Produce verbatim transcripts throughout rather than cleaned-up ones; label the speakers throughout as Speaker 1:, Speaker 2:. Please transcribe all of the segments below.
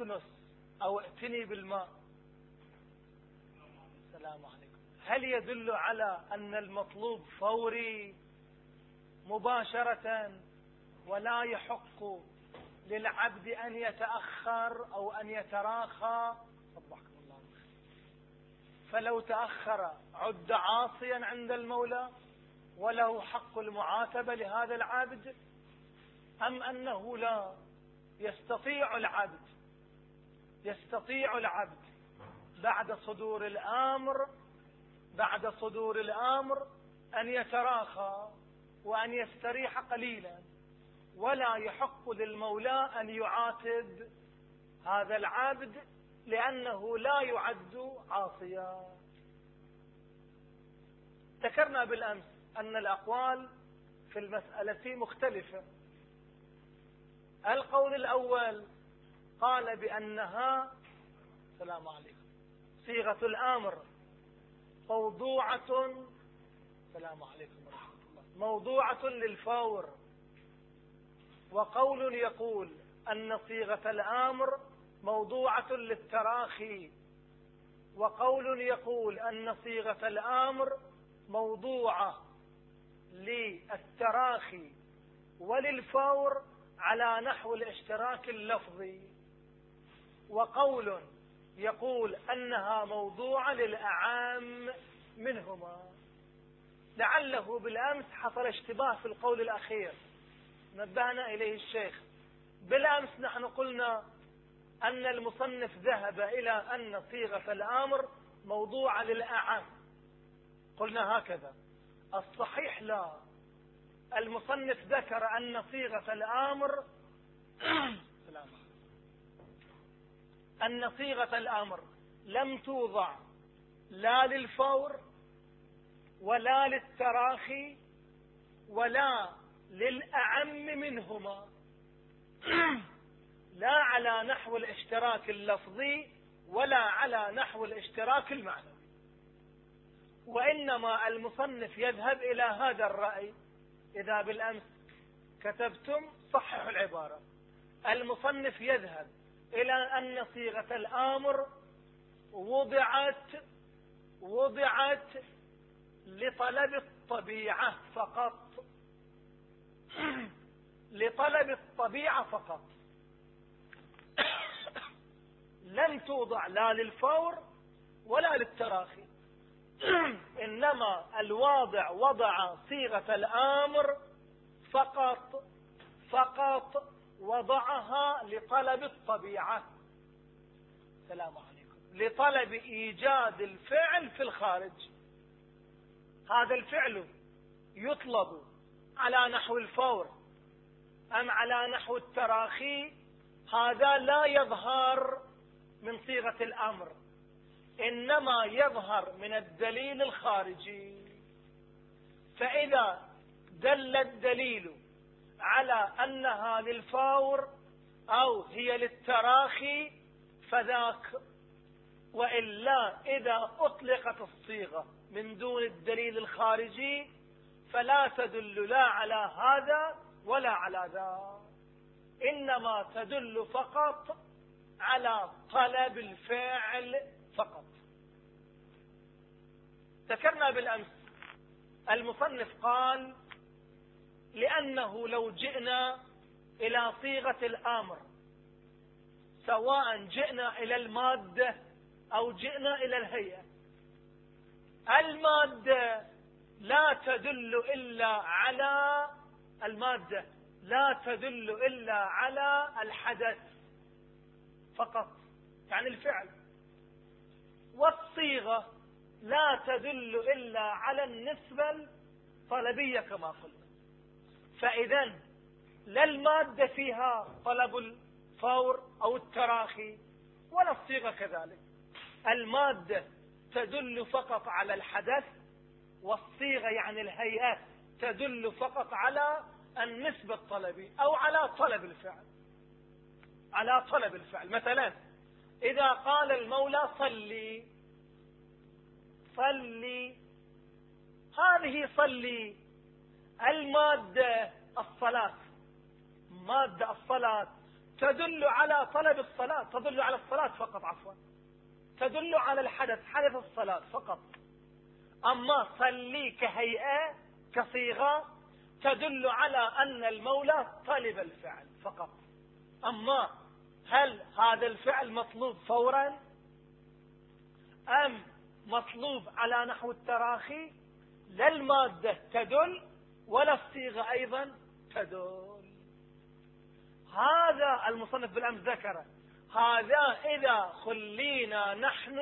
Speaker 1: اكنس أو ائتني بالماء. السلام عليكم. هل يدل على أن المطلوب فوري مباشرة ولا يحق للعبد أن يتأخر أو أن يتراخى؟ صبحكم الله. فلو تأخر عد عاصيا عند المولى وله حق المعاتبة لهذا العبد، أم أنه لا يستطيع العبد يستطيع العبد بعد صدور الأمر بعد صدور الأمر أن يتراخى وأن يستريح قليلا، ولا يحق للمولى أن يعاتب هذا العبد لأنه لا يعد عاصيا؟ ذكرنا بالأمس أن الأقوال في المسألة مختلفة. القول الأول قال بأنها السلام عليكم صيغة الأمر موضوعة السلام عليكم ورحمة الله موضوعة للفور، وقول يقول أن صيغة الأمر موضوعة للتراخي، وقول يقول أن صيغة الأمر موضوعة للتراخي وللفور على نحو الاشتراك اللفظي، وقول يقول أنها موضوعة للأعام منهما. لعله بالأمس حصل اشتباه في القول الأخير نبهنا إليه الشيخ. بالأمس نحن قلنا أن المصنف ذهب إلى أن صيغة الأمر موضوعة للأعام، قلنا هكذا. الصحيح لا، المصنف ذكر أن صيغة الأمر أن صيغة الأمر لم توضع لا للفور ولا للتراخي ولا للأعم منهما، لا على نحو الاشتراك اللفظي ولا على نحو الاشتراك المعنوي، وإنما المصنف يذهب إلى هذا الرأي. إذا بالأمس كتبتم صححوا العبارة. المصنف يذهب إلى أن صيغة الأمر وضعت وضعت لطلب الطبيعة فقط لطلب الطبيعة فقط، لم توضع لا للفور ولا للتراخي. إنما الواضع وضع صيغة الأمر فقط فقط وضعها لطلب الطبيعة. السلام عليكم. لطلب إيجاد الفعل في الخارج. هذا الفعل يطلب على نحو الفور أم على نحو التراخي، هذا لا يظهر من صيغة الأمر، إنما يظهر من الدليل الخارجي. فإذا دل الدليل على أنها للفور أو هي للتراخي فذاك، وإلا إذا أطلقت الصيغة من دون الدليل الخارجي فلا تدل لا على هذا ولا على ذا، إنما تدل فقط على طلب الفاعل فقط. ذكرنا بالأمس المصنف قال لأنه لو جئنا إلى صيغة الأمر سواء جئنا إلى المادة أو جئنا إلى الهيئة، المادة لا تدل إلا على المادة لا تدل إلا على الحدث فقط، يعني الفعل، والصيغة لا تدل إلا على النسبة الطلبية كما قلنا. فإذا لا المادة فيها طلب الفور أو التراخي ولا الصيغة كذلك، المادة تدل فقط على الحدث، والصيغة يعني الهيئة تدل فقط على النسبة الطلبية أو على طلب الفعل على طلب الفعل. مثلا إذا قال المولى صلي صلي، هذه صلي المادة الصلاة، مادة الصلاة تدل على طلب الصلاة، تدل على الصلاة فقط، عفوا تدل على الحدث، حدث الصلاة فقط. أما صلي كهيئة كصيغة تدل على أن المولى طلب الفعل فقط. أما هل هذا الفعل مطلوب فورا أم مطلوب على نحو التراخي؟ لا المادة تدل ولا الصيغة أيضا تدل. هذا المصنف بالأمس ذكره، هذا إذا خلينا نحن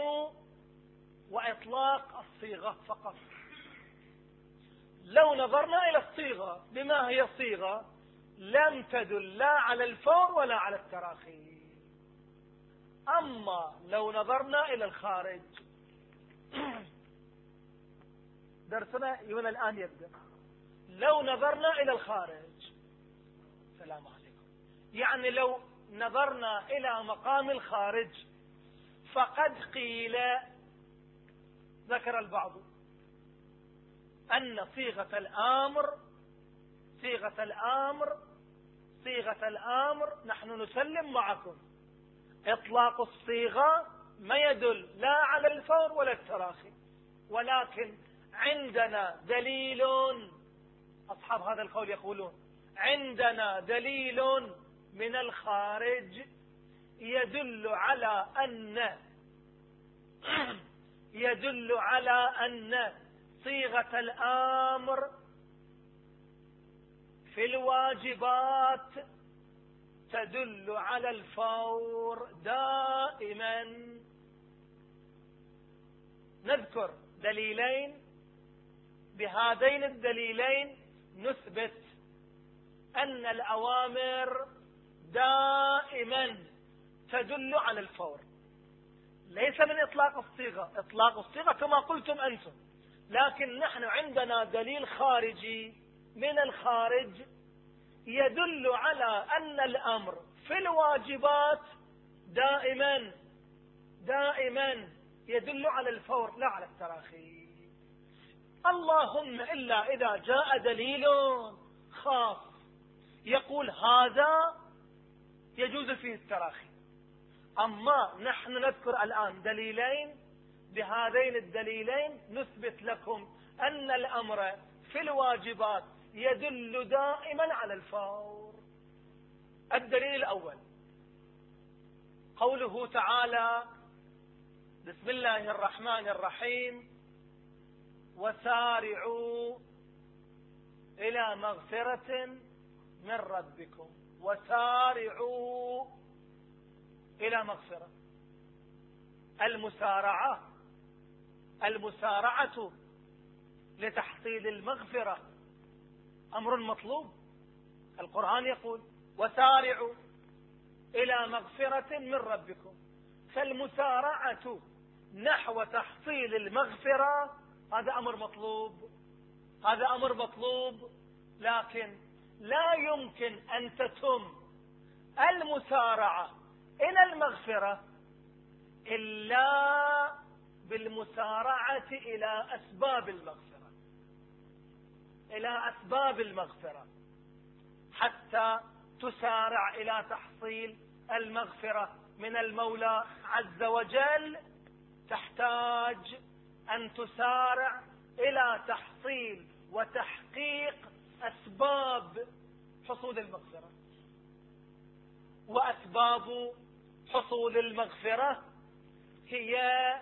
Speaker 1: وإطلاق الصيغة فقط. لو نظرنا إلى الصيغة بما هي صيغة لم تدل لا على الفور ولا على التراخي. أما لو نظرنا إلى الخارج درسنا من الآن يبدأ. لو نظرنا إلى الخارج، سلام عليكم، يعني لو نظرنا إلى مقام الخارج فقد قيل، ذكر البعض أن صيغة الآمر صيغة الآمر صيغة الآمر نحن نسلم معكم إطلاق الصيغة ما يدل لا على الفور ولا التراخي، ولكن عندنا دليل، أصحاب هذا القول يقولون عندنا دليل من الخارج يدل على أن يدل على أن صيغة الآمر في الواجبات تدل على الفور دائما. نذكر دليلين، بهذين الدليلين نثبت أن الأوامر دائما تدل على الفور، ليس من إطلاق الصيغة، إطلاق الصيغة كما قلتم أنتم، لكن نحن عندنا دليل خارجي من الخارج يدل على أن الأمر في الواجبات دائما دائما يدل على الفور لا على التراخي. اللهم إلا إذا جاء دليل خاص يقول هذا يجوز فيه التراخي. أما نحن نذكر الآن دليلين، بهذين الدليلين نثبت لكم أن الأمر في الواجبات يدل دائما على الفور. الدليل الأول قوله تعالى بسم الله الرحمن الرحيم وسارعوا إلى مغفرة من ربكم، وسارعوا إلى مغفرة. المسارعة المسارعة لتحصيل المغفرة أمر مطلوب. القرآن يقول وسارعوا إلى مغفرة من ربكم، فالمسارعة نحو تحصيل المغفرة هذا أمر مطلوب، هذا أمر مطلوب. لكن لا يمكن أن تتم المسارعة إلى المغفرة إلا بالمسارعة إلى أسباب المغفرة، إلى أسباب المغفرة حتى تسارع إلى تحصيل المغفرة من المولى عز وجل. تحتاج أن تسارع إلى تحصيل وتحقيق أسباب حصول المغفرة. وأسباب حصول المغفرة هي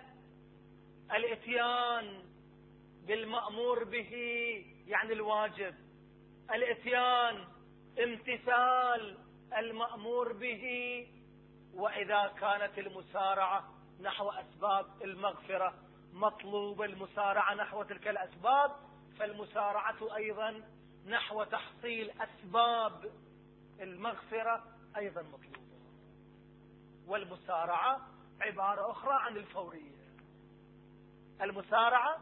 Speaker 1: الاتيان بالمأمور به، يعني الواجب، الاتيان امتثال المأمور به. وإذا كانت المسارعة نحو أسباب المغفرة مطلوب المسارعة نحو تلك الأسباب، فالمسارعة أيضا نحو تحصيل أسباب المغفرة أيضا مطلوبة. والمسارعة عبارة أخرى عن الفورية. المسارعة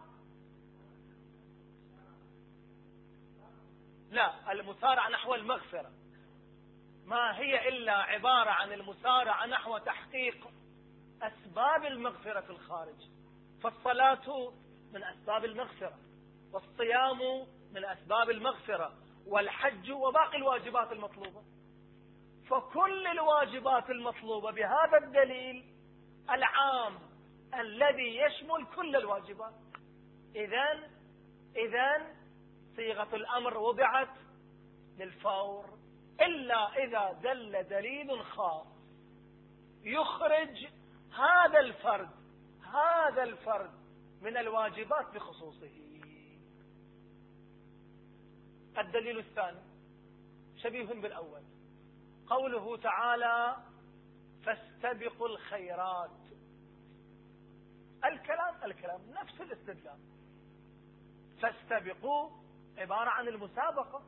Speaker 1: لا المسارعة نحو المغفرة ما هي إلا عبارة عن المسارعة نحو تحقيق أسباب المغفرة في الخارج. فالصلاة من أسباب المغفرة، والصيام من أسباب المغفرة، والحج وباقي الواجبات المطلوبة. فكل الواجبات المطلوبة بهذا الدليل العام الذي يشمل كل الواجبات. إذن إذن صيغة الأمر وضعت للفور، إلا إذا دل دليل خاص يخرج هذا الفرد هذا الفرد من الواجبات بخصوصه. الدليل الثاني شبيه بالأول، قوله تعالى فاستبقوا الخيرات. الكلام الكلام نفس الاستدلال. فاستبقوا عبارة عن المسابقة،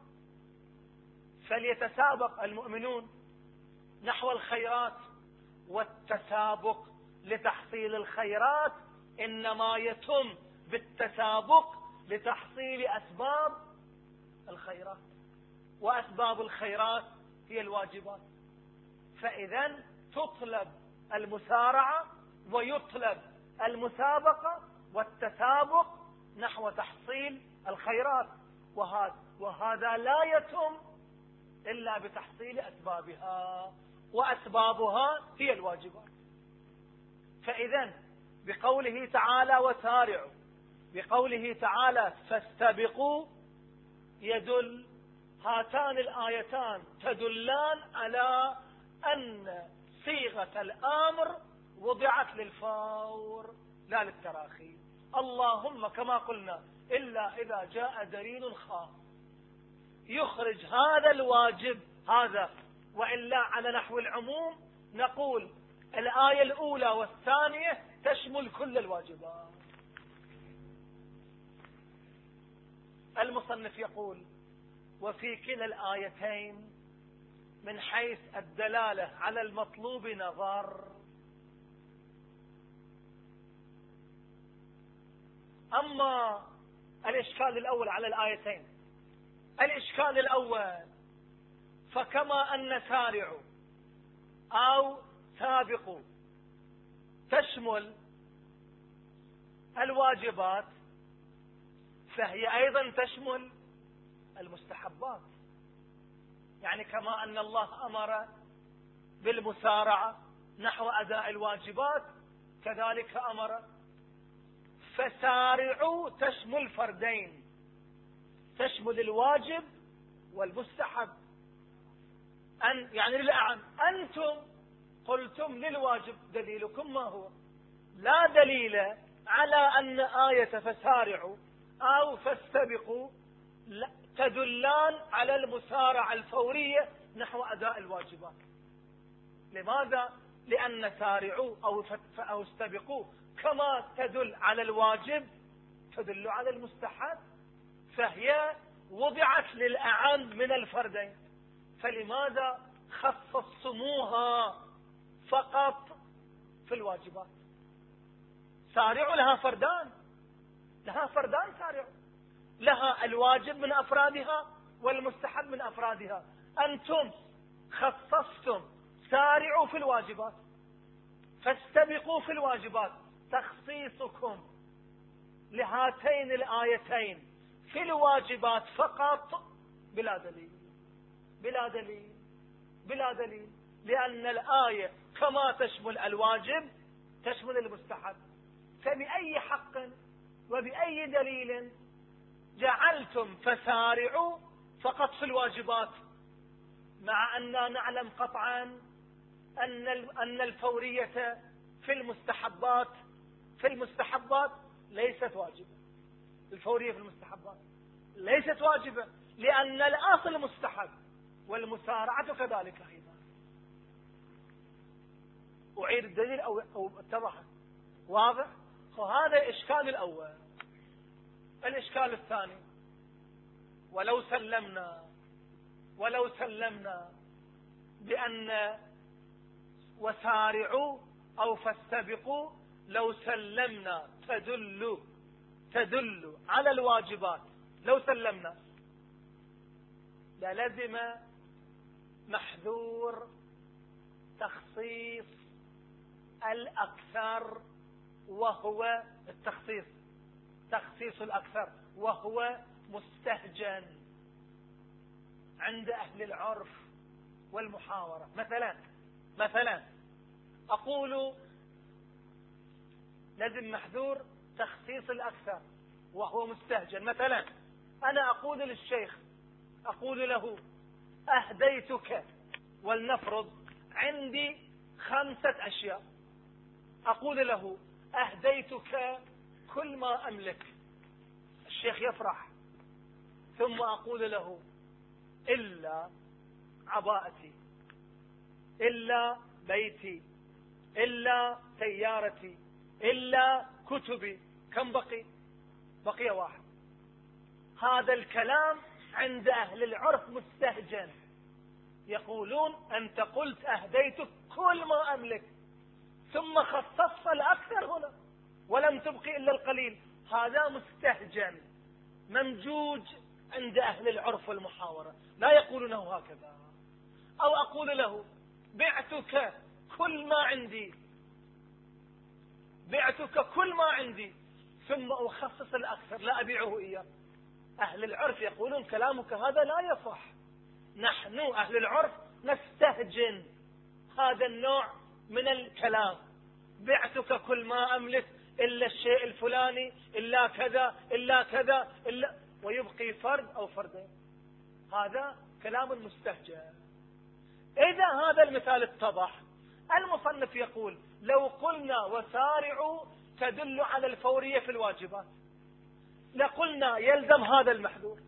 Speaker 1: فليتسابق المؤمنون نحو الخيرات، والتسابق لتحصيل الخيرات إنما يتم بالتسابق لتحصيل أسباب الخيرات، وأسباب الخيرات هي الواجبات. فإذا تطلب المسارعة ويطلب المسابقة والتسابق نحو تحصيل الخيرات، وهذا, وهذا لا يتم إلا بتحصيل أسبابها، وأسبابها هي الواجبات. فإذا بقوله تعالى وسارعوا، بقوله تعالى فاستبقوا، يدل هاتان الآيتان تدلان على أن صيغة الأمر وضعت للفور لا للتراخي، اللهم كما قلنا إلا إذا جاء دليل خاص يخرج هذا الواجب هذا، وإلا على نحو العموم نقول الآية الأولى والثانية تشمل كل الواجبات. المصنف يقول وفي كلا الآيتين من حيث الدلالة على المطلوب نظر. أما الإشكال الأول على الآيتين، الإشكال الأول فكما أن سارعوا أو سابقوا تشمل الواجبات، فهي أيضا تشمل المستحبات. يعني كما أن الله أمر بالمسارعة نحو أداء الواجبات كذلك أمر. فسارعوا تشمل فردين، تشمل الواجب والمستحب. أن يعني للأعم أنتم قلتم للواجب، دليلكم ما هو؟ لا دليل على أن آية فسارعوا أو فاستبقوا تدلان على المسارعة الفورية نحو أداء الواجبات. لماذا؟ لأن سارعوا أو, أو استبقوا كما تدل على الواجب تدل على المستحب، فهي وضعت للأعم من الفردين. فلماذا خصصتموها فقط في الواجبات؟ سارعوا لها فردان، لها فردان سارعوا، لها الواجب من أفرادها والمستحب من أفرادها. أنتم خصصتم سارعوا في الواجبات فاستبقوا في الواجبات. تخصيصكم لهاتين الآيتين في الواجبات فقط بلا دليل بلا دليل بلا دليل لأن الآية كما تشمل الواجب تشمل المستحب. فبأي حق وبأي دليل جعلتم فسارعوا فقط في الواجبات، مع أننا نعلم قطعا أن أن الفورية في المستحبات في المستحبات ليست واجبة. الفورية في المستحبات ليست واجبة لأن الأصل مستحب والمسارعة كذلك أيضا. أعيد الدليل أو أو اتضح واضح؟ فهذا الإشكال الأول. الإشكال الثاني ولو سلمنا ولو سلمنا بأن وسارعوا أو فاستبقوا لو سلمنا تدل تدل على الواجبات، لو سلمنا للزم محذور تخصيص الأكثر، وهو التخصيص تخصيص الأكثر وهو مستهجن عند أهل العرف والمحاورة. مثلا مثلا أقول لازم محذور تخصيص الأكثر وهو مستهجن. مثلا أنا أقول للشيخ، أقول له أهديتك، ولنفرض عندي خمسة أشياء، أقول له أهديتك كل ما أملك. الشيخ يفرح، ثم أقول له إلا عباءتي، إلا بيتي، إلا سيارتي، إلا كتبي. كم بقي؟ بقي واحد. هذا الكلام عند أهل العرف مستهجن، يقولون أنت قلت أهديتك كل ما أملك ثم خصصت الأكثر هنا ولم تبقي إلا القليل. هذا مستهجن ممجوج عند أهل العرف والمحاورة، لا يقولونه هكذا. أو أقول له بعتك كل ما عندي، بعتك كل ما عندي، ثم أخصص الأكثر لا أبيعه إياه. أهل العرف يقولون كلامك هذا لا يصح. نحن أهل العرف نستهجن هذا النوع من الكلام، بعتك كل ما أملك إلا الشيء الفلاني، إلا كذا إلا كذا إلا، ويبقي فرد أو فردين. هذا كلام مستهجن. إذا هذا المثال اتضح، المصنف يقول لو قلنا وسارعوا تدل على الفورية في الواجبات، لقلنا يلزم هذا المحذور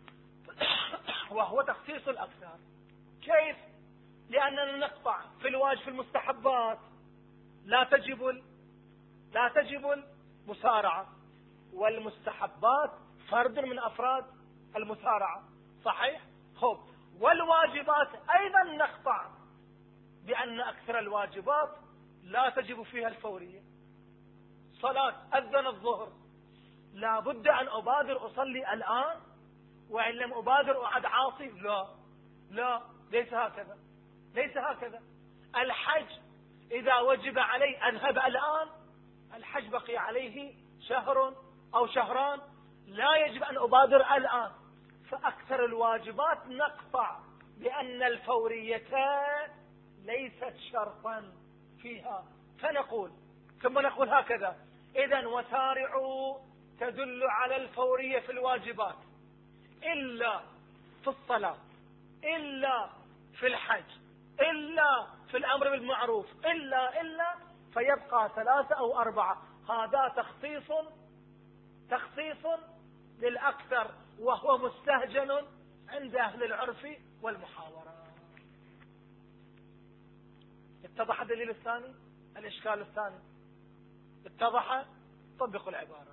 Speaker 1: وهو تخصيص الأكثر. كيف؟ لأننا نقطع في الواجب في المستحبات لا تجب لا تجب المسارعة، والمستحبات فرد من أفراد المسارعة، صحيح؟ خب، والواجبات أيضا نقطع بأن أكثر الواجبات لا تجب فيها الفورية. صلاة أذن الظهر، لا بد أن أبادر أصلي الآن، وإن لم أبادر أعد عاصي. لا لا ليس هكذا، ليس هكذا. الحج إذا وجب علي أذهب الآن، الحج بقي عليه شهر أو شهران، لا يجب أن أبادر الآن. فأكثر الواجبات نقطع بأن الفورية ليست شرطا فيها، فنقول ثم نقول هكذا: إذن وسارعوا تدل على الفورية في الواجبات إلا في الصلاة، إلا في الحج، إلا في الأمر بالمعروف، إلا إلا فيبقى ثلاثة أو أربعة. هذا تخصيص تخصيص للأكثر، وهو مستهجن عند أهل العرف والمحاورة. اتضح الدليل الثاني؟ الإشكال الثاني اتضح؟ طبقوا العبارة.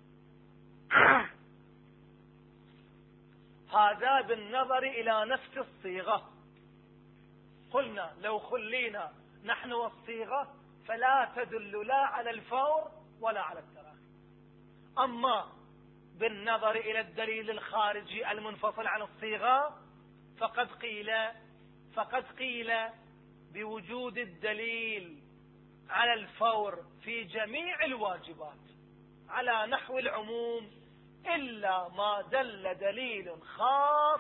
Speaker 1: هذا بالنظر إلى نفس الصيغة. قلنا لو خلينا نحن والصيغة فلا تدل لا على الفور ولا على التراخي. أما بالنظر إلى الدليل الخارجي المنفصل عن الصيغة فقد قيل فقد قيل بوجود الدليل على الفور في جميع الواجبات على نحو العموم، إلا ما دل دليل خاص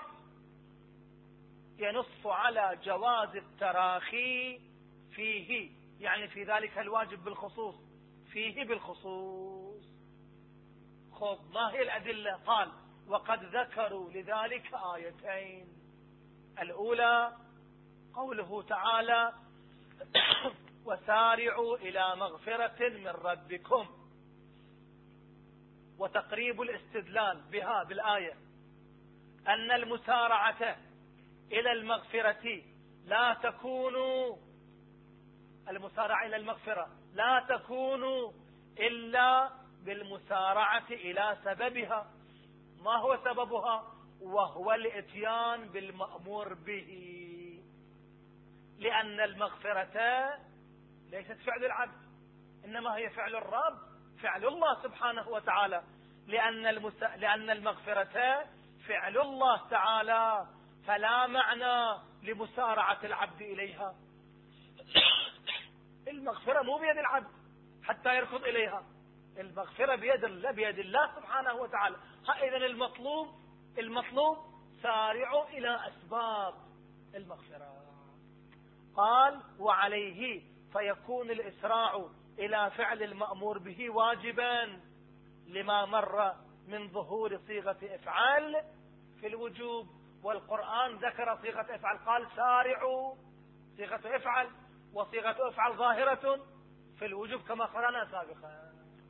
Speaker 1: ينص على جواز التراخي فيه، يعني في ذلك الواجب بالخصوص، فيه بالخصوص. خب، ما هي الأدلة؟ قال: وقد ذكروا لذلك آيتين. الأولى قوله تعالى: وسارعوا إلى مغفرة من ربكم، وتقريب الاستدلال بها بالآية أن المسارعة إلى المغفرة لا تكون المسارعة إلى المغفرة لا تكون إلا بالمسارعة إلى سببها. ما هو سببها؟ وهو الإتيان بالمأمور به، لأن المغفرة ليست فعل العبد، إنما هي فعل الرب، فعل الله سبحانه وتعالى، لأن, المس... لأن المغفرة فعل الله تعالى، فلا معنى لمسارعة العبد إليها. المغفرة مو بيد العبد حتى يركض إليها، المغفرة بيد الله، بيد الله سبحانه وتعالى. إذن المطلوب المطلوب سارعوا إلى أسباب المغفرة. قال وعليه فيكون الإسراع إلى فعل المأمور به واجبا لما مر من ظهور صيغة افعال في الوجوب. والقرآن ذكر صيغة افعل، قال سارعوا صيغة افعل، وصيغة افعل ظاهرة في الوجوب كما قرأنا سابقا.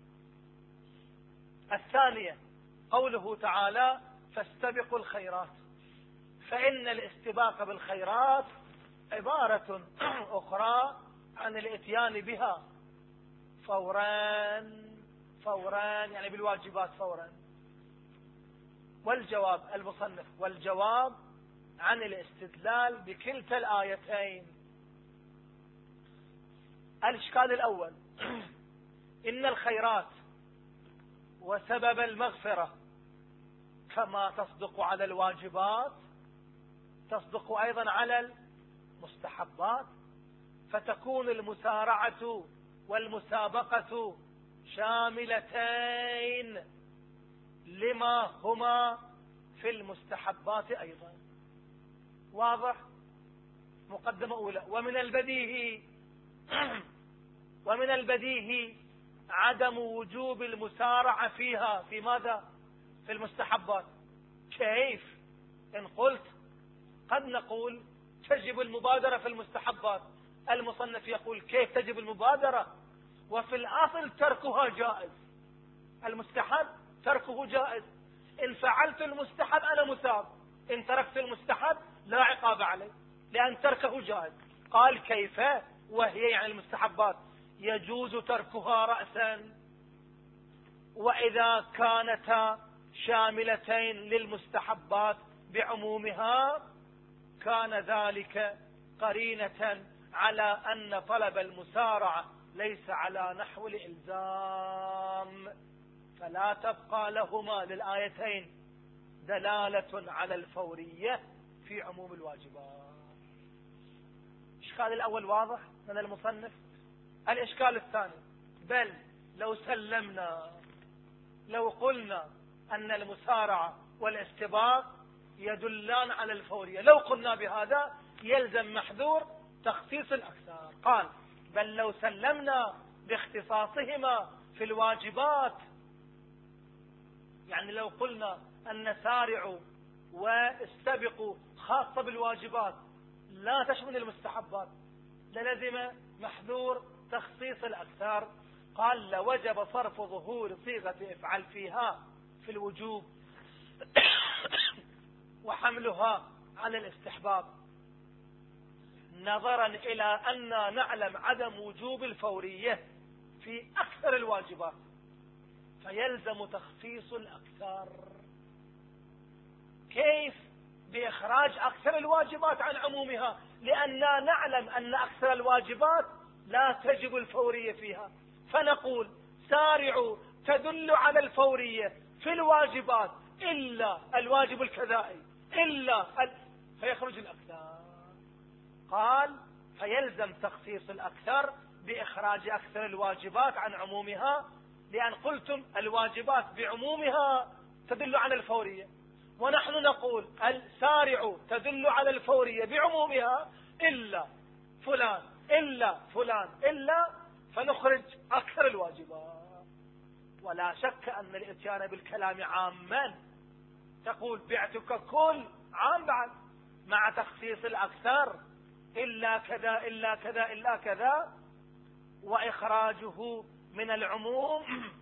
Speaker 1: الثانية قوله تعالى فاستبقوا الخيرات، فإن الاستباق بالخيرات عبارة أخرى عن الاتيان بها فورا فورا، يعني بالواجبات فورا. والجواب المصنف والجواب عن الاستدلال بكلتا الآيتين. الإشكال الأول إن الخيرات وسبب المغفرة كما تصدق على الواجبات تصدق أيضا على المستحبات، فتكون المسارعة والمسابقة شاملتين لما هما في المستحبات أيضا. واضح؟ مقدمة أولى. ومن البديهي ومن البديهي عدم وجوب المسارعة فيها في ماذا؟ في المستحبات. كيف؟ إن قلت قد نقول تجب المبادرة في المستحبات، المصنف يقول كيف تجب المبادرة وفي الأصل تركها جائز. المستحب تركه جائز، إن فعلت المستحب أنا مثاب، إن تركت المستحب لا عقاب علي لأن تركه جائز. قال كيف وهي يعني المستحبات يجوز تركها رأسا، وإذا كانتا شاملتين للمستحبات بعمومها كان ذلك قرينة على أن طلب المسارعة ليس على نحو الإلزام، فلا تبقى لهما للآيتين دلالة على الفورية في عموم الواجبات. الإشكال الأول واضح من المصنف. الإشكال الثاني بل لو سلمنا لو قلنا أن المسارعة والاستباق يدلان على الفورية، لو قلنا بهذا يلزم محذور تخصيص الأكثر. قال بل لو سلمنا باختصاصهما في الواجبات، يعني لو قلنا أن سارعوا واستبقوا خاصة بالواجبات لا تشمل المستحبات للزم محذور تخصيص الأكثر. قال لوجب صرف ظهور صيغة افعل فيها في الوجوب وحملها على الاستحباب، نظرا إلى أن نعلم عدم وجوب الفورية في أكثر الواجبات فيلزم تخصيص الأكثر. كيف؟ بإخراج أكثر الواجبات عن عمومها، لأننا نعلم أن أكثر الواجبات لا تجب الفورية فيها، فنقول سارعوا تدل على الفورية في الواجبات إلا الواجب الكذائي إلا ال... فيخرج الأكثر. قال فيلزم تخصيص الأكثر بإخراج أكثر الواجبات عن عمومها، لأن قلتم الواجبات بعمومها تدل على الفورية، ونحن نقول السارع تدل على الفورية بعمومها إلا فلان إلا فلان إلا، فنخرج أكثر الواجبات. ولا شك أن الاتيان بالكلام عاما تقول بعتك كل عام بعد مع تخصيص الأكثر إلا كذا إلا كذا إلا كذا، وإخراجه من العموم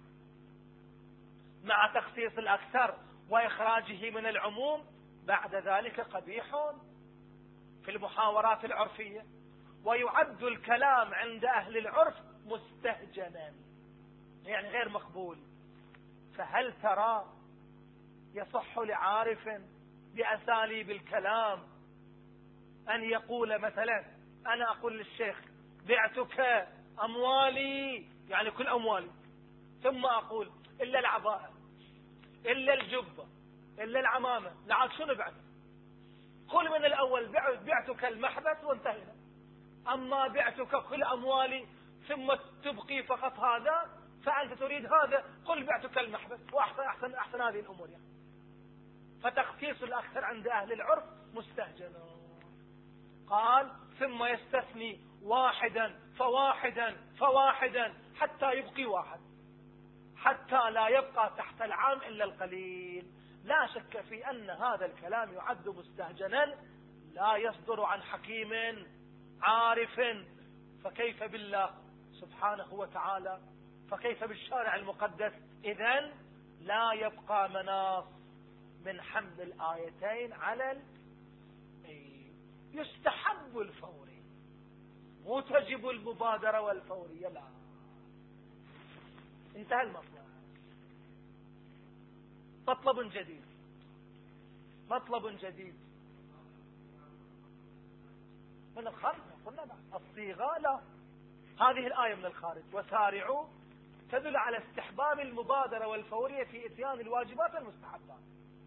Speaker 1: مع تخصيص الأكثر وإخراجه من العموم بعد ذلك قبيح في المحاورات العرفية، ويعد الكلام عند أهل العرف مستهجنا يعني غير مقبول. فهل ترى يصح لعارف بأساليب الكلام أن يقول مثلا أنا أقول للشيخ بعتك أموالي يعني كل أموالي، ثم أقول إلا العباءة إلا الجبة إلا العمامة، لعاد شنو بعد؟ قل من الأول بعتك المحبس وانتهينا، أما بعتك كل أموالي ثم تبقي فقط هذا فأنت تريد هذا، قل بعتك المحبس وأحسن أحسن أحسن هذه الأمور يعني. فتخصيص الأكثر عند أهل العرف مستهجن. قال ثم يستثني واحدا فواحدا فواحدا حتى يبقي واحد، حتى لا يبقى تحت العام إلا القليل. لا شك في أن هذا الكلام يعد مستهجنا لا يصدر عن حكيم عارف، فكيف بالله سبحانه وتعالى، فكيف بالشارع المقدس؟ إذن لا يبقى مناص من حمل الآيتين على ال... يستحب الفوري، مو تجب المبادرة والفورية، لا. انتهى المطلب. مطلب جديد، مطلب جديد من الخارج. قلنا بعد الصيغة لا، هذه الآية من الخارج وسارعوا تدل على استحباب المبادرة والفورية في إتيان الواجبات والمستحبات.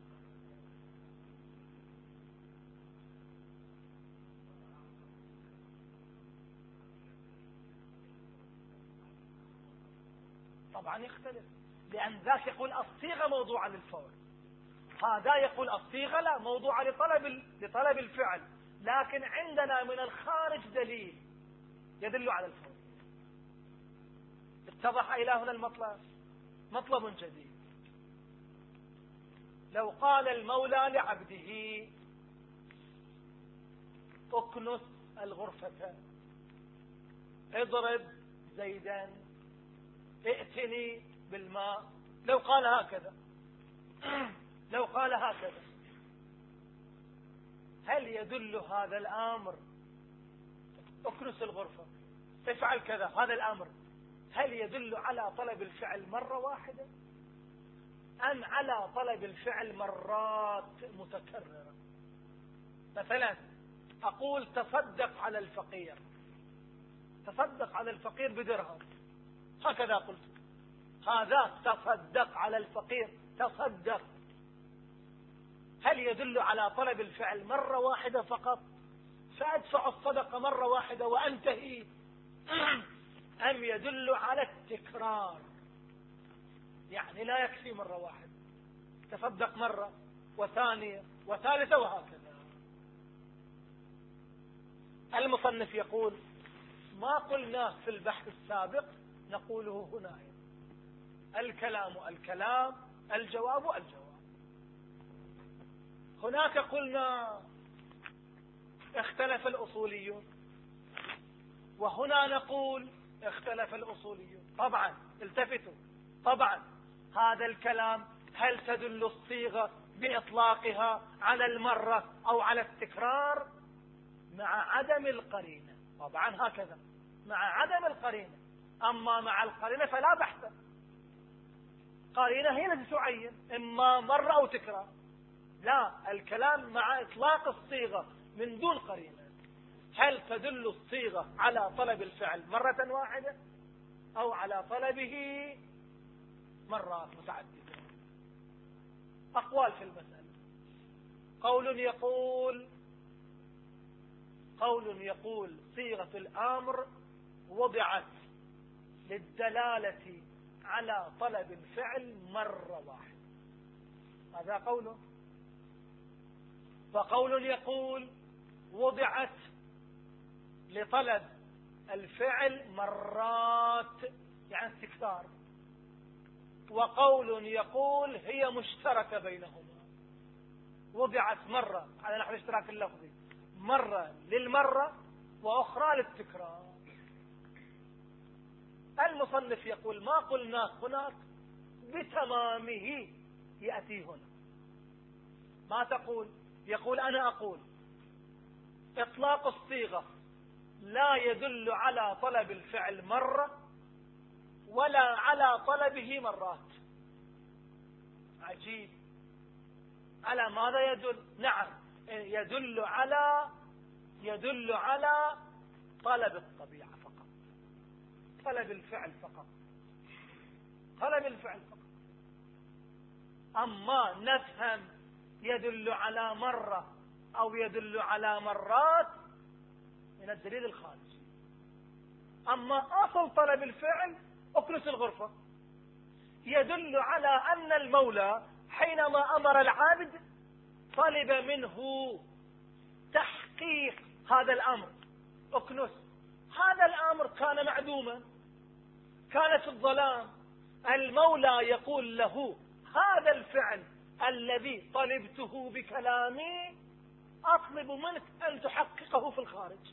Speaker 1: طبعا يختلف، لأن ذاك يقول الصيغة موضوعة للفور، هذا يقول الصيغة لا، موضوعة لطلب لطلب الفعل، لكن عندنا من الخارج دليل يدل على الفور. اتضح إلى هنا المطلب. مطلب جديد، لو قال المولى لعبده اكنس الغرفة، اضرب زيدا، ائتني بالماء، لو قال هكذا لو قال هكذا هل يدل هذا الأمر اكنس الغرفة افعل كذا، هذا الأمر هل يدل على طلب الفعل مرة واحدة أم على طلب الفعل مرات متكررة؟ مثلا أقول تصدق على الفقير، تصدق على الفقير بدرهم، هكذا قلت، هذا تصدق على الفقير، تصدق، هل يدل على طلب الفعل مرة واحدة فقط فأدفع الصدقة مرة واحدة وأنتهي، أم يدل على التكرار؟ يعني لا يكفي مرة واحدة، تصدق مرة وثانية وثالثة وهكذا. المصنف يقول ما قلناه في البحث السابق نقوله هنا، الكلام الكلام، الجواب الجواب. هناك قلنا اختلف الأصوليون، وهنا نقول اختلف الأصوليون. طبعا التفتوا، طبعا هذا الكلام هل تدل الصيغة بإطلاقها على المرة أو على التكرار مع عدم القرينة؟ طبعا هكذا مع عدم القرينة، أما مع القرينة فلا بحث، قرينة هي التي تعين إما مرة أو تكرار. لا، الكلام مع إطلاق الصيغة من دون قرينة، هل تدل الصيغة على طلب الفعل مرة واحدة أو على طلبه مرات متعددة؟ أقوال في المسألة. قول يقول قول يقول صيغة الأمر وضعت للدلالة على طلب الفعل مرة واحدة، هذا قوله. وقول يقول وضعت لطلب الفعل مرات، يعني استكثار. وقول يقول هي مشتركة بينهما، وضعت مرة على نحو الاشتراك اللفظي، مرة للمرة وأخرى للتكرار. المصنف يقول ما قلنا هناك بتمامه يأتي هنا. ما تقول؟ يقول أنا أقول إطلاق الصيغة لا يدل على طلب الفعل مرة ولا على طلبه مرات. عجيب، على ماذا يدل؟ نعم يدل على يدل على طلب الطبيعة فقط، طلب الفعل فقط، طلب الفعل فقط. أما نفهم يدل على مرة أو يدل على مرات من الدليل الخارجي. أما أصل طلب الفعل أكنس الغرفة يدل على أن المولى حينما أمر العابد طلب منه تحقيق هذا الأمر أكنس، هذا الأمر كان معدوما، كان في الظلام. المولى يقول له هذا الفعل الذي طلبته بكلامي أطلب منك أن تحققه في الخارج.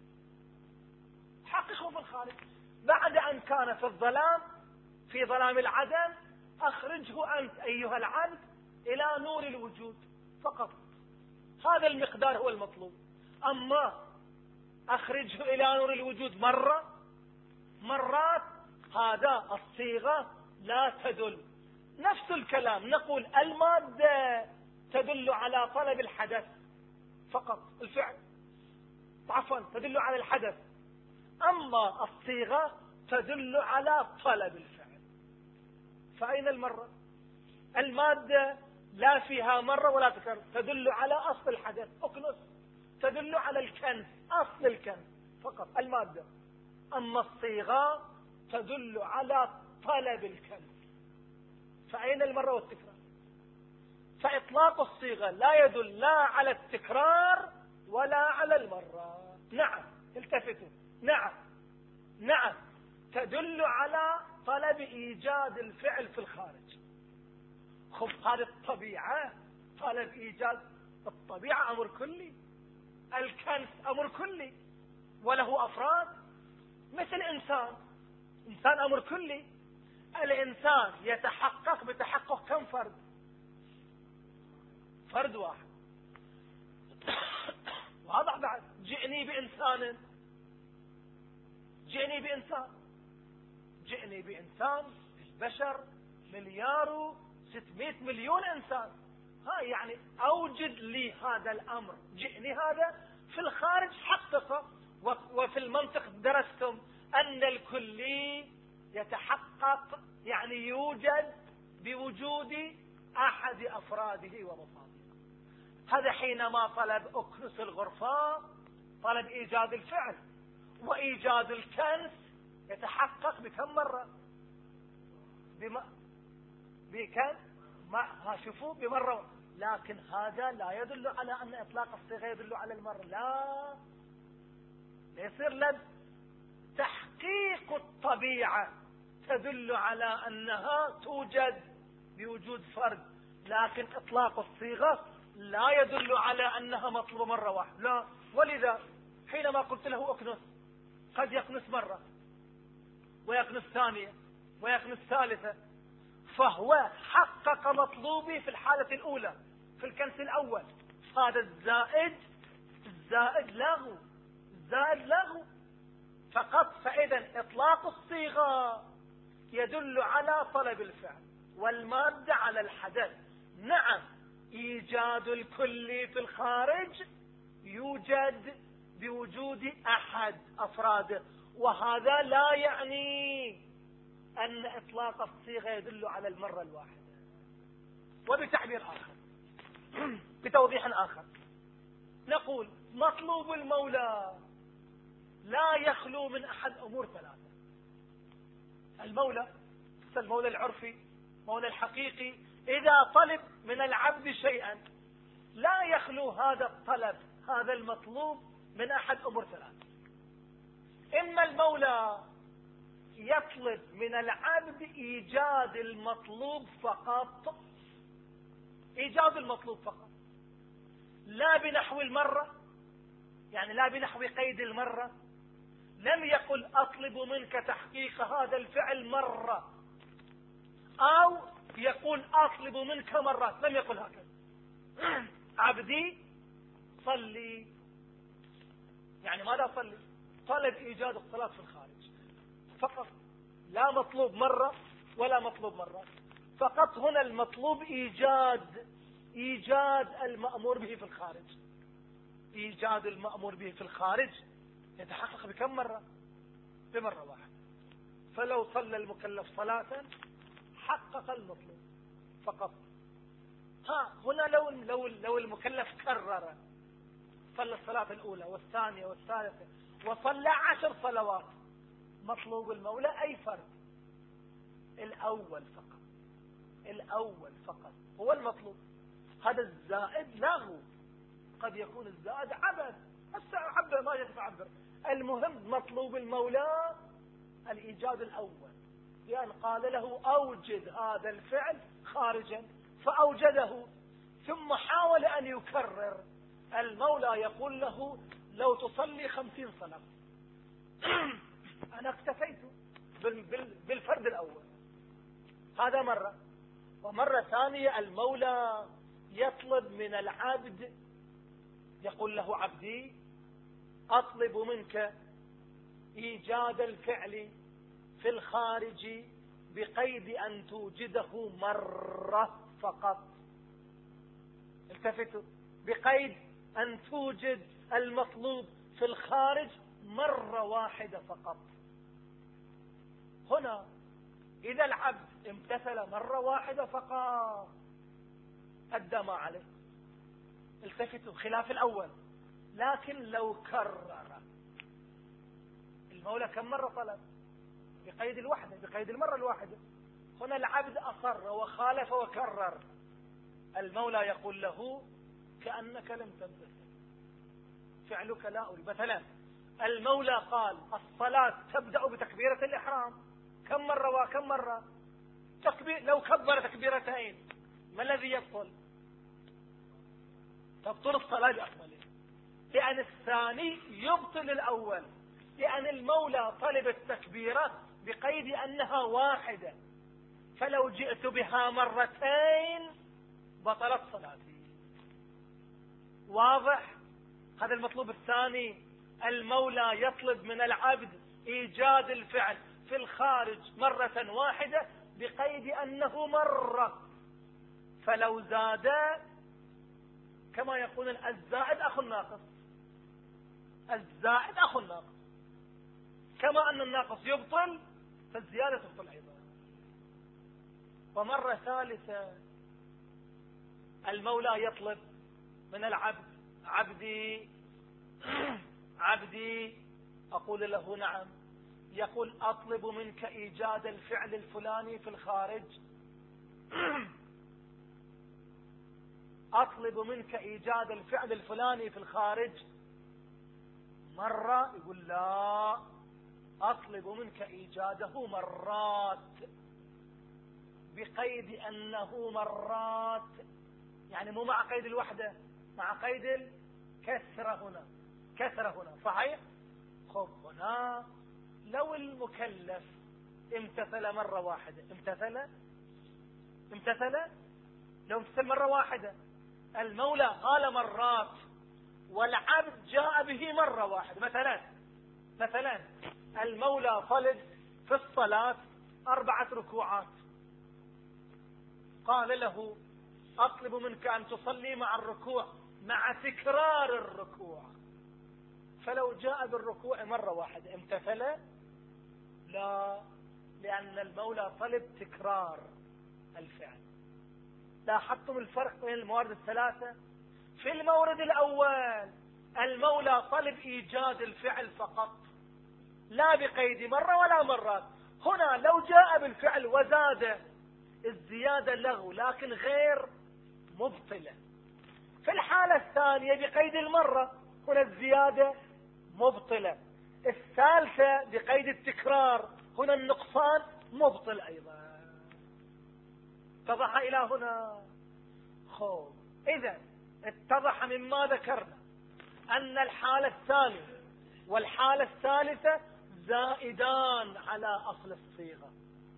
Speaker 1: حققه في الخارج بعد أن كان في الظلام، في ظلام العدم، أخرجه أنت أيها العبد إلى نور الوجود فقط. هذا المقدار هو المطلوب. أما أخرجه إلى نور الوجود مرة مرات، هذا الصيغة لا تدل. نفس الكلام نقول المادة تدل على طلب الحدث فقط، الفعل عفوا تدل على الحدث، أما الصيغة تدل على طلب الفعل. فأين المرة؟ المادة لا فيها مرة ولا تكرر، تدل على أصل الحدث أكنس، تدل على الكنز، أصل الكنز فقط المادة. أما الصيغة تدل على طلب الكنز. فأين المرة والتكرار؟ فإطلاق الصيغة لا يدل لا على التكرار ولا على المرة. نعم التفتوا، نعم نعم تدل على طلب إيجاد الفعل في الخارج. خب هذه الطبيعة طلب إيجاد، الطبيعة أمر كلي، الكنز أمر كلي وله أفراد، مثل إنسان، إنسان أمر كلي. الإنسان يتحقق بتحقق كم فرد؟ فرد واحد. واضح بعد؟ جئني بإنسان، جئني بإنسان، جئني بإنسان، البشر مليار ستمائة مليون إنسان. ها يعني أوجد لي هذا الأمر، جئني هذا في الخارج حققه. وفي المنطق درستم أن الكلي يتحقق يعني يوجد بوجود أحد أفراده ومفاده. هذا حينما طلب أكنس الغرفاء طلب إيجاد الفعل، وإيجاد الكنس يتحقق بكم مرة؟ بما بكم ما ها شوفوا بمرة. لكن هذا لا يدل على أن إطلاق الصيغة يدل على المرة، لا، يصير لد تحقيق الطبيعة تدل على أنها توجد بوجود فرد، لكن إطلاق الصيغة لا يدل على أنها مطلوبة مرة واحدة، لا. ولذا حينما قلت له أكنس قد يكنس مرة ويكنس ثانية ويكنس ثالثة، فهو حقق مطلوبي في الحالة الأولى في الكنس الأول. هذا الزائد الزائد له الزائد له فقط. فإذا إطلاق الصيغة يدل على طلب الفعل والمادة على الحدث. نعم إيجاد الكل في الخارج يوجد بوجود أحد أفراده، وهذا لا يعني أن إطلاق الصيغة يدل على المرة الواحدة. وبتعبير آخر بتوضيح آخر نقول مطلوب المولى لا يخلو من أحد أمور ثلاثة. المولى المولى العرفي، مولى الحقيقي، إذا طلب من العبد شيئا لا يخلو هذا الطلب هذا المطلوب من أحد أمور ثلاثة. إما المولى يطلب من العبد إيجاد المطلوب فقط، إيجاد المطلوب فقط، لا بنحو المرة، يعني لا بنحو قيد المرة. لم يقل أطلب منك تحقيق هذا الفعل مرة، أو يقول أطلب منك مرات، لم يقل هكذا. عبدي صلي، يعني ماذا صلي؟ طلب إيجاد الصلاة في الخارج فقط، لا مطلوب مرة ولا مطلوب مرة، فقط. هنا المطلوب إيجاد إيجاد المأمور به في الخارج. إيجاد المأمور به في الخارج يتحقق بكم مرة؟ بمرة واحدة. فلو صلى المكلف صلاة حقق المطلوب فقط. ها هنا لو لو لو المكلف كرر صلى الصلاة الأولى والثانية والثالثة وصلى عشر صلوات، مطلوب المولى أي فرد؟ الأول فقط، الأول فقط هو المطلوب. هذا الزائد له، قد يكون الزائد عبد هسه عبر ما جيت أعبر. المهم مطلوب المولى الإيجاد الأول، لأن قال له أوجد هذا الفعل خارجا فأوجده، ثم حاول أن يكرر. المولى يقول له لو تصلي خمسين صلاة. أنا اكتفيت بالفرد الأول، هذا مرة. ومرة ثانية المولى يطلب من العبد، يقول له عبدي أطلب منك إيجاد الفعل في الخارج بقيد أن توجده مرة فقط. التفتوا، بقيد أن توجد المطلوب في الخارج مرة واحدة فقط. هنا إذا العبد امتثل مرة واحدة فقط أدى ما عليه. التفتوا، خلاف الأول. لكن لو كرر، المولى كم مرة طلب؟ بقيد الوحدة، بقيد المرة الواحدة. هنا العبد أصر وخالف وكرر، المولى يقول له كأنك لم تمتثل، فعلك لا أريد. مثلا المولى قال الصلاة تبدأ بتكبيرة الإحرام، كم مرة وكم مرة؟ تكبير. لو كبر تكبيرتين ما الذي يبطل؟ تبطل الصلاة بأكملها، لأن الثاني يبطل الأول، لأن المولى طلب التكبيرة بقيد أنها واحدة، فلو جئت بها مرتين بطلت صلاتي. واضح؟ هذا المطلوب الثاني. المولى يطلب من العبد إيجاد الفعل في الخارج مرة واحدة بقيد أنه مرة، فلو زاد كما يقول الزائد أخو الناقص، الزائد أخو الناقص، كما أن الناقص يبطل فالزيادة تبطل أيضا. ومرة ثالثة المولى يطلب من العبد عبدي عبدي أقول له نعم. يقول أطلب منك إيجاد الفعل الفلاني في الخارج أطلب منك إيجاد الفعل الفلاني في الخارج مرة. يقول لا، أطلب منك إيجاده مرات بقيد أنه مرات، يعني مو مع قيد الوحدة، مع قيد الكسرة. هنا كسرة هنا، صحيح؟ خب هنا لو المكلف امتثل مرة واحدة، امتثل امتثل لو امتثل مرة واحدة، المولى قال مرات والعبد جاء به مرة واحدة. مثلا مثلا المولى طلب في الصلاة أربعة ركوعات، قال له أطلب منك أن تصلي مع الركوع مع تكرار الركوع، فلو جاء بالركوع مرة واحدة امتثل؟ لا، لأن المولى طلب تكرار الفعل. لاحظتم الفرق بين الموارد الثلاثة؟ في المورد الأول المولى طلب إيجاد الفعل فقط، لا بقيد مرة ولا مرات. هنا لو جاء بالفعل وزاد، الزيادة لغو لكن غير مبطلة. في الحالة الثانية بقيد المرة، هنا الزيادة مبطلة. الثالثة بقيد التكرار، هنا النقصان مبطل أيضا. اتضح إلى هنا؟ خب إذا اتضح مما ذكرنا أن الحالة الثانية والحالة الثالثة زائدان على أصل الصيغة.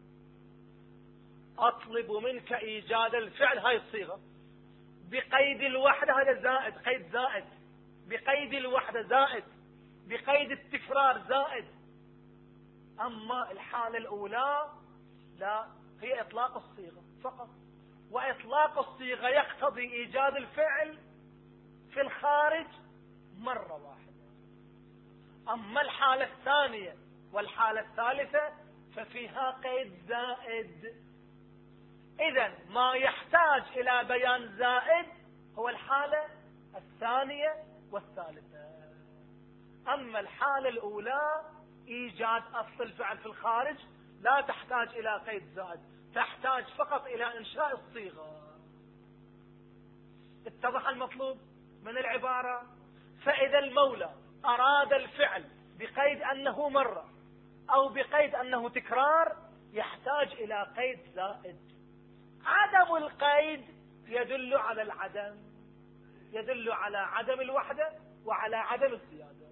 Speaker 1: أطلب منك إيجاد الفعل، هاي الصيغة، بقيد الوحدة، هذا زائد، قيد زائد، بقيد الوحدة زائد، بقيد التكرار زائد. أما الحالة الأولى لا، هي إطلاق الصيغة فقط، وإطلاق الصيغة يقتضي إيجاد الفعل في الخارج مرة واحدة. أما الحالة الثانية والحالة الثالثة ففيها قيد زائد. إذن ما يحتاج إلى بيان زائد هو الحالة الثانية والثالثة. أما الحالة الأولى إيجاد أصل الفعل في الخارج لا تحتاج إلى قيد زائد، تحتاج فقط إلى إنشاء الصيغة. اتضح المطلوب من العبارة؟ فإذا المولى أراد الفعل بقيد أنه مرة أو بقيد أنه تكرار يحتاج إلى قيد زائد. عدم القيد يدل على العدم، يدل على عدم الوحدة وعلى عدم الزيادة.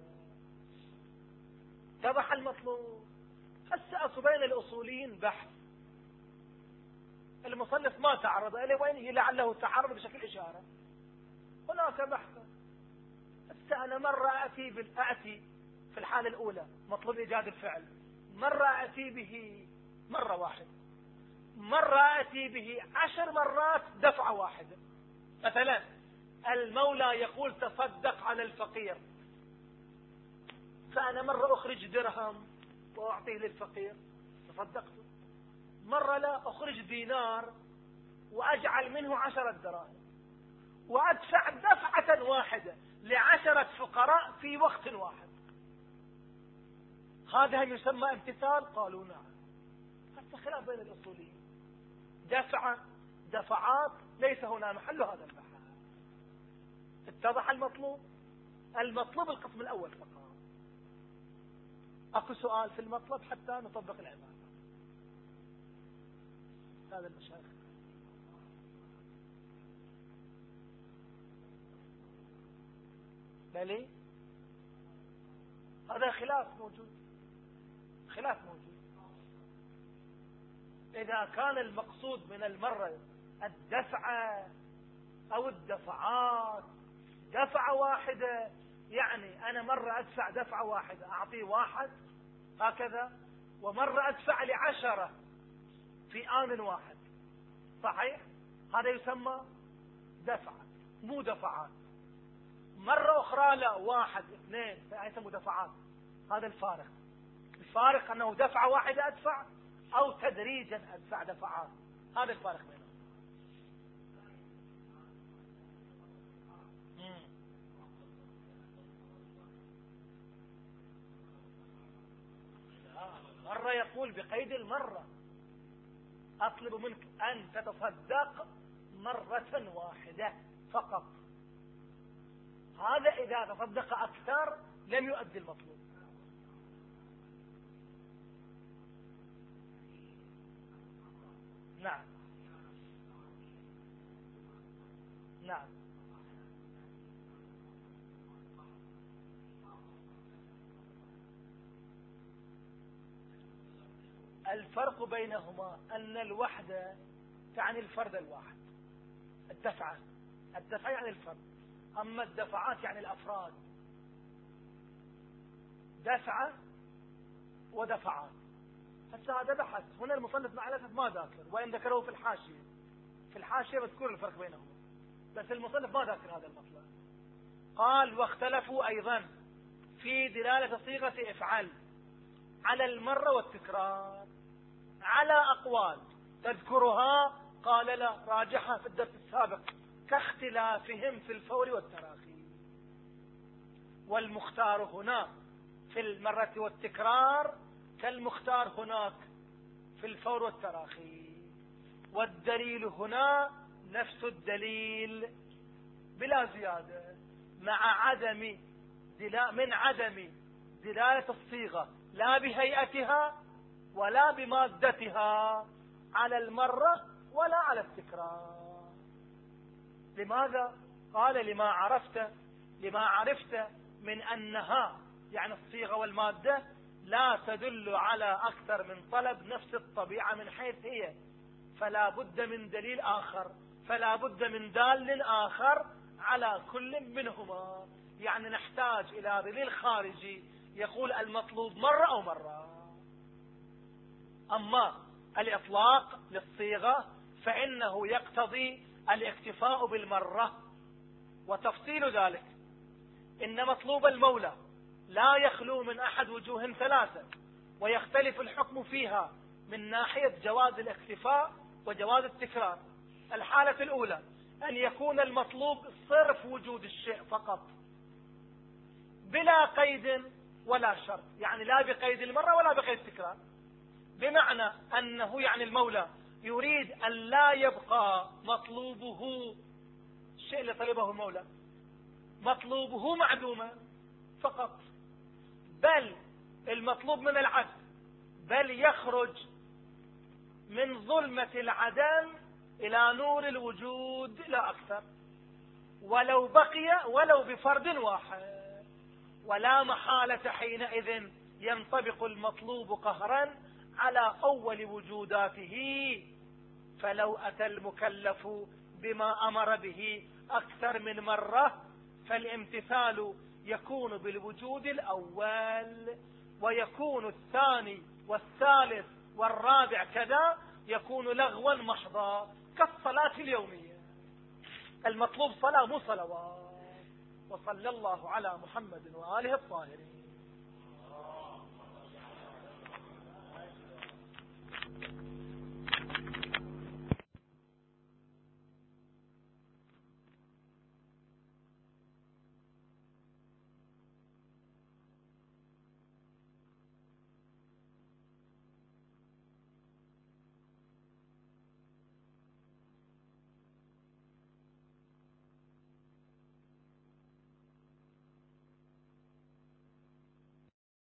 Speaker 1: اتضح المطلوب. هسه أصل بين الأصوليين بحث المصنف ما تعرض إليه، وإن لعله تعرض بشكل إشارة. هناك بحث. هسه أنا مرة أتي بالأتي في الحالة الأولى مطلوب إيجاد الفعل، مرة أتي به مرة واحدة، مرة أتي به عشر مرات دفعة واحدة. مثلا المولى يقول تصدق على الفقير، فأنا مرة أخرج درهم وأعطيه للفقير تصدقته، مرة لا أخرج دينار وأجعل منه عشرة دراهم وأدفع دفعة واحدة لعشرة فقراء في وقت واحد. هذا يسمى امتثال؟ قالوا نعم. هذا خلاف بين الأصوليين. دفعة دفعات ليس هنا محل هذا البحث. اتضح المطلوب. المطلوب القسم الأول فقط. أكو سؤال في المطلب حتى نطبق العبارة. هذا المشايخ بلي هذا خلاف موجود، خلاف موجود. إذا كان المقصود من المرة الدفعة أو الدفعات دفعة واحدة، يعني أنا مرة أدفع دفعة واحدة أعطيه واحد هكذا، ومرة أدفع لعشرة في آن واحد، صحيح؟ هذا يسمى دفعة مو دفعات. مرة أخرى لا، واحد اثنين فيسمى دفعات. هذا الفارق. الفارق أنه دفعة واحدة أدفع أو تدريجا أدفع دفعات. هذا الفارق بينهم. مرة يقول بقيد المرة أطلب منك أن تتصدق مرة واحدة فقط. هذا إذا تصدق أكثر لم يؤدي المطلوب. نعم نعم. الفرق بينهما أن الوحدة تعني الفرد الواحد، الدفعة الدفعة يعني الفرد، أما الدفعات يعني الأفراد. دفعة ودفعات. هسه هذا بحث هنا المصنف مع الأسف ما ذاكر، وإن ذكره في الحاشية. في الحاشية مذكور الفرق بينهما، بس المصنف ما ذاكر هذا المطلب. قال واختلفوا أيضا في دلالة صيغة افعل على المرة والتكرار على أقوال تذكرها. قال لا، راجحها في الدرس السابق، كاختلافهم في الفور والتراخي. والمختار هنا في المرة والتكرار كالمختار هناك في الفور والتراخي. والدليل هنا نفس الدليل بلا زيادة، مع عدم من عدم دلالة الصيغة لا بهيئتها ولا بمادتها على المرة ولا على التكرار. لماذا؟ قال لما عرفت لما عرفت من أنها يعني الصيغة والمادة لا تدل على أكثر من طلب نفس الطبيعة من حيث هي، فلا بد من دليل آخر، فلا بد من دال آخر على كل منهما. يعني نحتاج إلى دليل خارجي يقول المطلوب مرة أو مرة. أما الإطلاق للصيغة فإنه يقتضي الاكتفاء بالمرة. وتفصيل ذلك إن مطلوب المولى لا يخلو من أحد وجوه ثلاثة، ويختلف الحكم فيها من ناحية جواز الاكتفاء وجواز التكرار. الحالة الأولى أن يكون المطلوب صرف وجود الشيء فقط بلا قيد ولا شرط، يعني لا بقيد المرة ولا بقيد التكرار، بمعنى أنه يعني المولى يريد أن لا يبقى مطلوبه الشيء اللي طلبه المولى مطلوبه معدوما فقط، بل المطلوب من العبد بل يخرج من ظلمة العدم إلى نور الوجود لا أكثر، ولو بقي ولو بفرد واحد. ولا محالة حينئذ ينطبق المطلوب قهرا على أول وجوداته، فلو أتى المكلف بما أمر به أكثر من مرة فالامتثال يكون بالوجود الأول، ويكون الثاني والثالث والرابع كذا يكون لغوا محضا كالصلاة اليومية. المطلوب صلاة مو صلوات. وصلى الله على محمد وآله الطاهرين.